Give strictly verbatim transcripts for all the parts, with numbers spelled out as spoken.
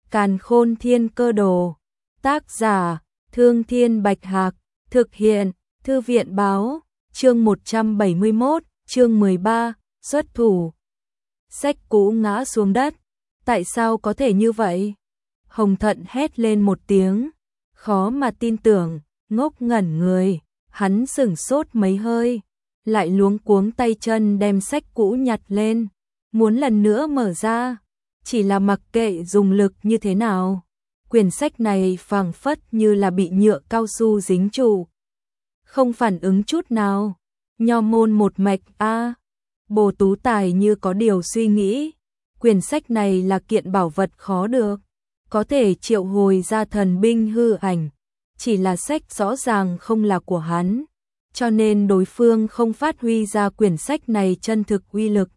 Càn Khôn Thiên Cơ Đồ. Tác giả: Thương Thiên Bạch Hạc. Thực hiện: Thư viện báo. Chương một trăm bảy mươi mốt, chương mười ba, xuất thủ. Sách cũ ngã xuống đất. Tại sao có thể như vậy? Hồng Thận hét lên một tiếng, khó mà tin tưởng, ngốc ngẩn người, hắn sửng sốt mấy hơi, lại luống cuống tay chân đem sách cũ nhặt lên, muốn lần nữa mở ra, chỉ là mặc kệ dùng lực như thế nào, quyển sách này phảng phất như là bị nhựa cao su dính trụ, không phản ứng chút nào. Nho môn một mạch a. À. Bồ Tú Tài như có điều suy nghĩ, quyển sách này là kiện bảo vật khó được, có thể triệu hồi ra thần binh hư ảnh, chỉ là sách rõ ràng không là của hắn, cho nên đối phương không phát huy ra quyển sách này chân thực uy lực.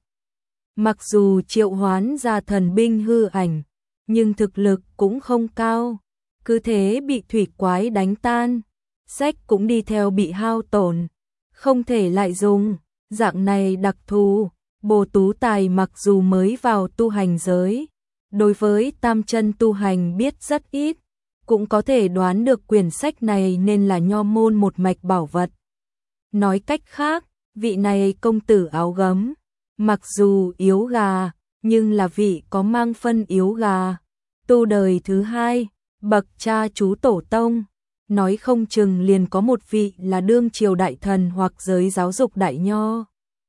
Mặc dù triệu hoán ra thần binh hư ảnh, nhưng thực lực cũng không cao, cứ thế bị thủy quái đánh tan, sách cũng đi theo bị hao tổn, không thể lại dùng. Dạng này đặc thù, Bồ Tú Tài mặc dù mới vào tu hành giới, đối với tam chân tu hành biết rất ít, cũng có thể đoán được quyển sách này nên là nho môn một mạch bảo vật. Nói cách khác, vị này công tử áo gấm, mặc dù yếu gà, nhưng là vị có mang phân yếu gà, tu đời thứ hai, bậc cha chú tổ tông, nói không chừng liền có một vị là đương triều đại thần hoặc giới giáo dục đại nho.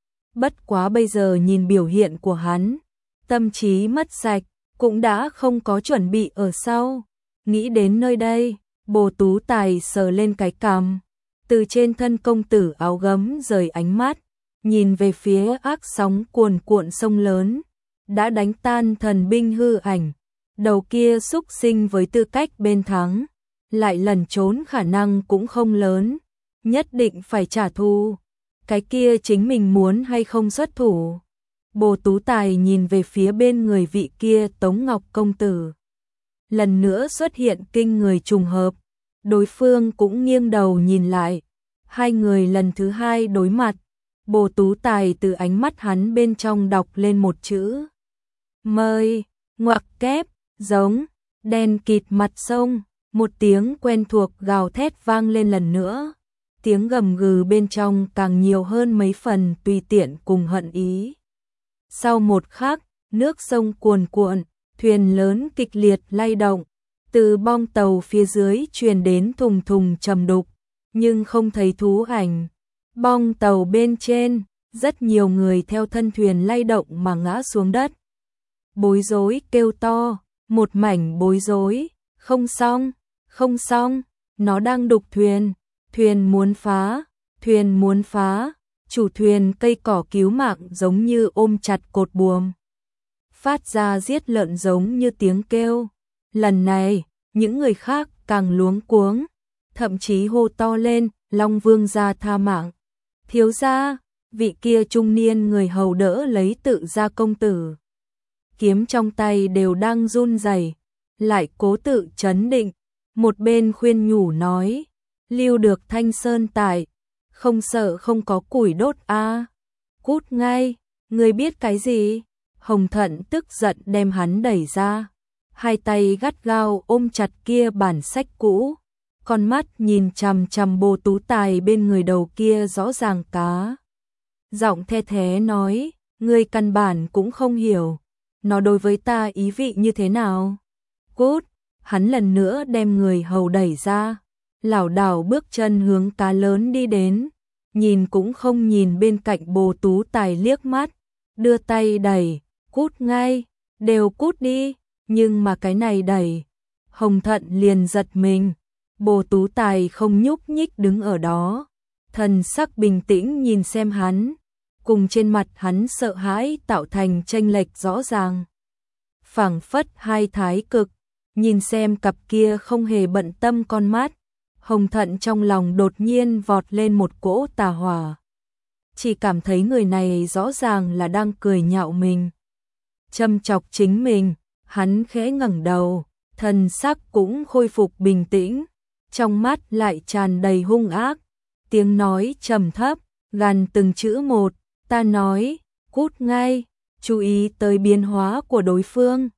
Bất quá bây giờ nhìn biểu hiện của hắn, tâm trí mất sạch, cũng đã không có chuẩn bị ở sau. Nghĩ đến nơi đây, Bồ Tú Tài sờ lên cái cằm, từ trên thân công tử áo gấm rời ánh mắt, nhìn về phía ác sóng cuồn cuộn sông lớn, đã đánh tan thần binh hư ảnh, đầu kia xúc sinh với tư cách bên thắng, lại lẩn trốn khả năng cũng không lớn, nhất định phải trả thù. Cái kia chính mình muốn hay không xuất thủ? Bồ Tú Tài nhìn về phía bên người vị kia Tống Ngọc công tử. Lần nữa xuất hiện kinh người trùng hợp, đối phương cũng nghiêng đầu nhìn lại. Hai người lần thứ hai đối mặt, Bồ Tú Tài từ ánh mắt hắn bên trong đọc lên một chữ. Mời, ngoặc kép, giống, đen kịt mặt sông, một tiếng quen thuộc gào thét vang lên lần nữa. Tiếng gầm gừ bên trong càng nhiều hơn mấy phần tùy tiện cùng hận ý. Sau một khắc, nước sông cuồn cuộn, thuyền lớn kịch liệt lay động, từ bong tàu phía dưới truyền đến thùng thùng trầm đục, nhưng không thấy thú ảnh. Bong tàu bên trên, rất nhiều người theo thân thuyền lay động mà ngã xuống đất. Bối rối kêu to, một mảnh bối rối, không xong, không xong, nó đang đục thuyền. Thuyền muốn phá, thuyền muốn phá, chủ thuyền cây cỏ cứu mạng giống như ôm chặt cột buồm. Phát ra giết lợn giống như tiếng kêu. Lần này, những người khác càng luống cuống, thậm chí hô to lên, Long Vương gia tha mạng. Thiếu gia, vị kia trung niên người hầu đỡ lấy tự gia công tử. Kiếm trong tay đều đang run rẩy, lại cố tự trấn định, một bên khuyên nhủ nói. Lưu được Thanh Sơn tại, không sợ không có củi đốt a. À. Cút ngay, người biết cái gì? Hồng Thận tức giận đem hắn đẩy ra, hai tay gắt gao ôm chặt kia bản sách cũ, con mắt nhìn chằm chằm Bồ Tú Tài bên người đầu kia rõ ràng cá. Giọng the thế nói, ngươi căn bản cũng không hiểu, nó đối với ta ý vị như thế nào. Cút, hắn lần nữa đem người hầu đẩy ra. Lảo đảo bước chân hướng cá lớn đi đến, nhìn cũng không nhìn bên cạnh Bồ Tú Tài liếc mắt, đưa tay đẩy, cút ngay, đều cút đi, nhưng mà cái này đẩy, Hồng Thận liền giật mình, Bồ Tú Tài không nhúc nhích đứng ở đó, thần sắc bình tĩnh nhìn xem hắn, cùng trên mặt hắn sợ hãi tạo thành chênh lệch rõ ràng. Phảng phất hai thái cực, nhìn xem cặp kia không hề bận tâm con mắt. Hồng Thận trong lòng đột nhiên vọt lên một cỗ tà hỏa. Chỉ cảm thấy người này rõ ràng là đang cười nhạo mình. Châm chọc chính mình, hắn khẽ ngẩng đầu, thần sắc cũng khôi phục bình tĩnh, trong mắt lại tràn đầy hung ác. Tiếng nói trầm thấp, gằn từng chữ một, ta nói, cút ngay, chú ý tới biến hóa của đối phương.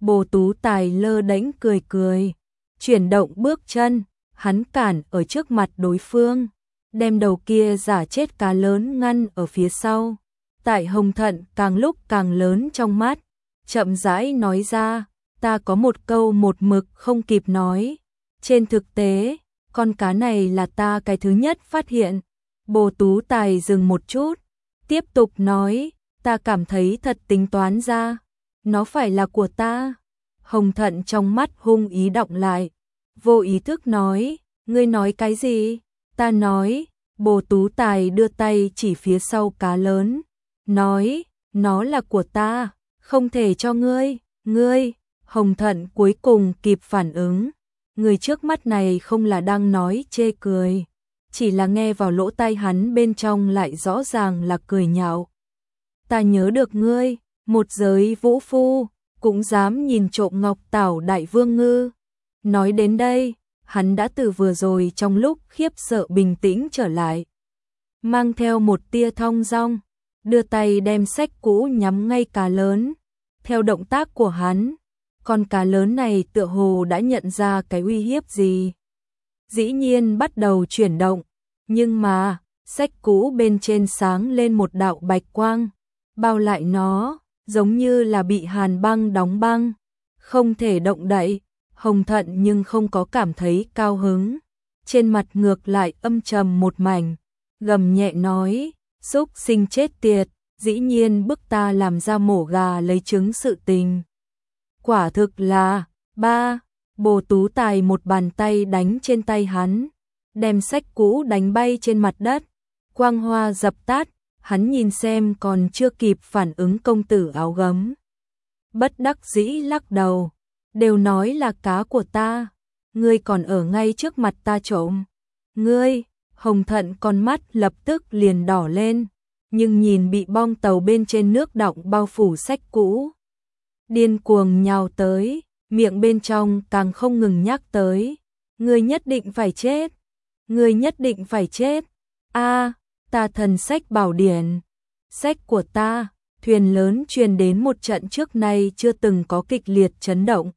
Bồ Tú Tài lơ đễnh cười cười, chuyển động bước chân, hắn cản ở trước mặt đối phương, đem đầu kia giả chết cá lớn ngăn ở phía sau. Tại Hồng Thận càng lúc càng lớn trong mắt, chậm rãi nói ra, ta có một câu một mực không kịp nói. Trên thực tế, con cá này là ta cái thứ nhất phát hiện. Bồ Tú Tài dừng một chút, tiếp tục nói, ta cảm thấy thật tính toán ra, nó phải là của ta. Hồng Thận trong mắt hung ý đọng lại, vô ý thức nói, ngươi nói cái gì? Ta nói, Bồ Tú Tài đưa tay chỉ phía sau cá lớn, nói, nó là của ta, không thể cho ngươi, ngươi. Hồng Thận cuối cùng kịp phản ứng, người trước mắt này không là đang nói chê cười, chỉ là nghe vào lỗ tai hắn bên trong lại rõ ràng là cười nhạo. Ta nhớ được ngươi, một giới vũ phu, cũng dám nhìn trộm ngọc tảo đại vương ngư. Nói đến đây, hắn đã từ vừa rồi trong lúc khiếp sợ bình tĩnh trở lại, mang theo một tia thong dong, đưa tay đem sách cũ nhắm ngay cá lớn. Theo động tác của hắn, con cá lớn này tựa hồ đã nhận ra cái uy hiếp gì. Dĩ nhiên bắt đầu chuyển động, nhưng mà, sách cũ bên trên sáng lên một đạo bạch quang, bao lại nó, giống như là bị hàn băng đóng băng, không thể động đậy. Hồng Thận nhưng không có cảm thấy cao hứng, trên mặt ngược lại âm trầm một mảnh, gầm nhẹ nói, xúc sinh chết tiệt, dĩ nhiên bức ta làm ra mổ gà lấy trứng sự tình. Quả thực là, ba, Bồ Tú Tài một bàn tay đánh trên tay hắn, đem sách cũ đánh bay trên mặt đất, quang hoa dập tắt, hắn nhìn xem còn chưa kịp phản ứng công tử áo gấm. Bất đắc dĩ lắc đầu, đều nói là cá của ta, ngươi còn ở ngay trước mặt ta trộm. Ngươi, Hồng Thận con mắt lập tức liền đỏ lên, nhưng nhìn bị bong tàu bên trên nước đọng bao phủ sách cũ, điên cuồng nhào tới, miệng bên trong càng không ngừng nhắc tới, ngươi nhất định phải chết, ngươi nhất định phải chết. A, ta thần sách bảo điển, sách của ta. Thuyền lớn truyền đến một trận trước nay chưa từng có kịch liệt chấn động.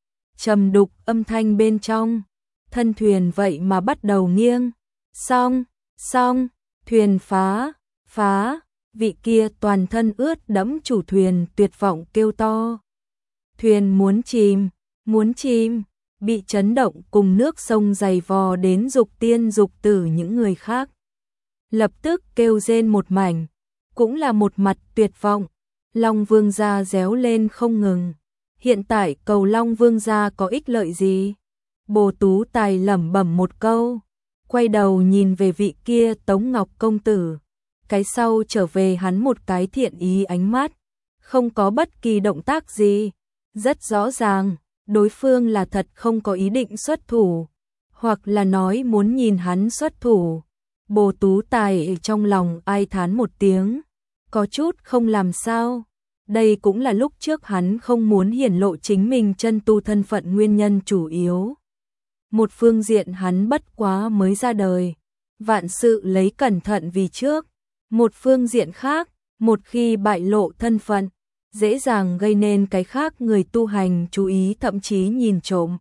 Trầm đục âm thanh bên trong, thân thuyền vậy mà bắt đầu nghiêng. Xong, xong, thuyền phá, phá, vị kia toàn thân ướt đẫm chủ thuyền tuyệt vọng kêu to. Thuyền muốn chìm, muốn chìm, bị chấn động cùng nước sông dày vò đến dục tiên dục tử những người khác. Lập tức kêu rên một mảnh, cũng là một mặt tuyệt vọng. Long Vương gia réo lên không ngừng. Hiện tại cầu Long Vương gia có ích lợi gì? Bồ Tú Tài lẩm bẩm một câu, quay đầu nhìn về vị kia Tống Ngọc công tử, cái sau trở về hắn một cái thiện ý ánh mắt, không có bất kỳ động tác gì, rất rõ ràng, đối phương là thật không có ý định xuất thủ, hoặc là nói muốn nhìn hắn xuất thủ. Bồ Tú Tài trong lòng ai thán một tiếng, có chút không làm sao. Đây cũng là lúc trước hắn không muốn hiển lộ chính mình chân tu thân phận nguyên nhân chủ yếu. Một phương diện hắn bất quá mới ra đời, vạn sự lấy cẩn thận vì trước. Một phương diện khác, một khi bại lộ thân phận, dễ dàng gây nên cái khác người tu hành chú ý thậm chí nhìn trộm.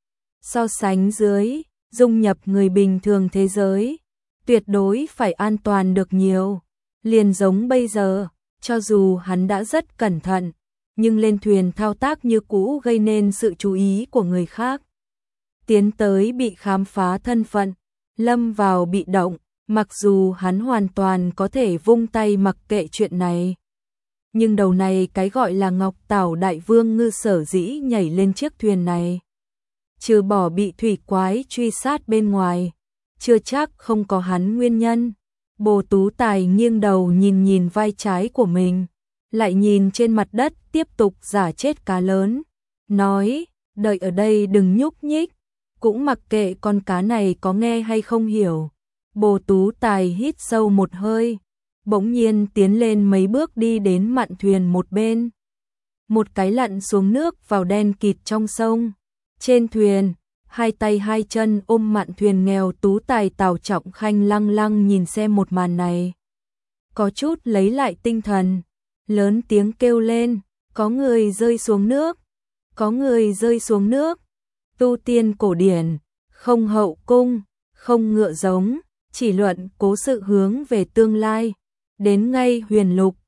So sánh dưới, dung nhập người bình thường thế giới, tuyệt đối phải an toàn được nhiều. Liền giống bây giờ, cho dù hắn đã rất cẩn thận, nhưng lên thuyền thao tác như cũ gây nên sự chú ý của người khác. Tiến tới bị khám phá thân phận, lâm vào bị động, mặc dù hắn hoàn toàn có thể vung tay mặc kệ chuyện này. Nhưng đầu này cái gọi là Ngọc Tảo Đại Vương ngư sở dĩ nhảy lên chiếc thuyền này. Trừ bỏ bị thủy quái truy sát bên ngoài, chưa chắc không có hắn nguyên nhân. Bồ Tú Tài nghiêng đầu nhìn nhìn vai trái của mình, lại nhìn trên mặt đất tiếp tục giả chết cá lớn, nói, đợi ở đây đừng nhúc nhích, cũng mặc kệ con cá này có nghe hay không hiểu. Bồ Tú Tài hít sâu một hơi, bỗng nhiên tiến lên mấy bước đi đến mạn thuyền một bên. Một cái lặn xuống nước vào đen kịt trong sông. Trên thuyền, hai tay hai chân ôm mạn thuyền nghèo Tú Tài Tào Trọng Khanh lăng lăng nhìn xem một màn này. Có chút lấy lại tinh thần, lớn tiếng kêu lên, có người rơi xuống nước. có người rơi xuống nước. Tu tiên cổ điển, không hậu cung, không ngựa giống, chỉ luận cố sự hướng về tương lai. Đến ngay huyền lục,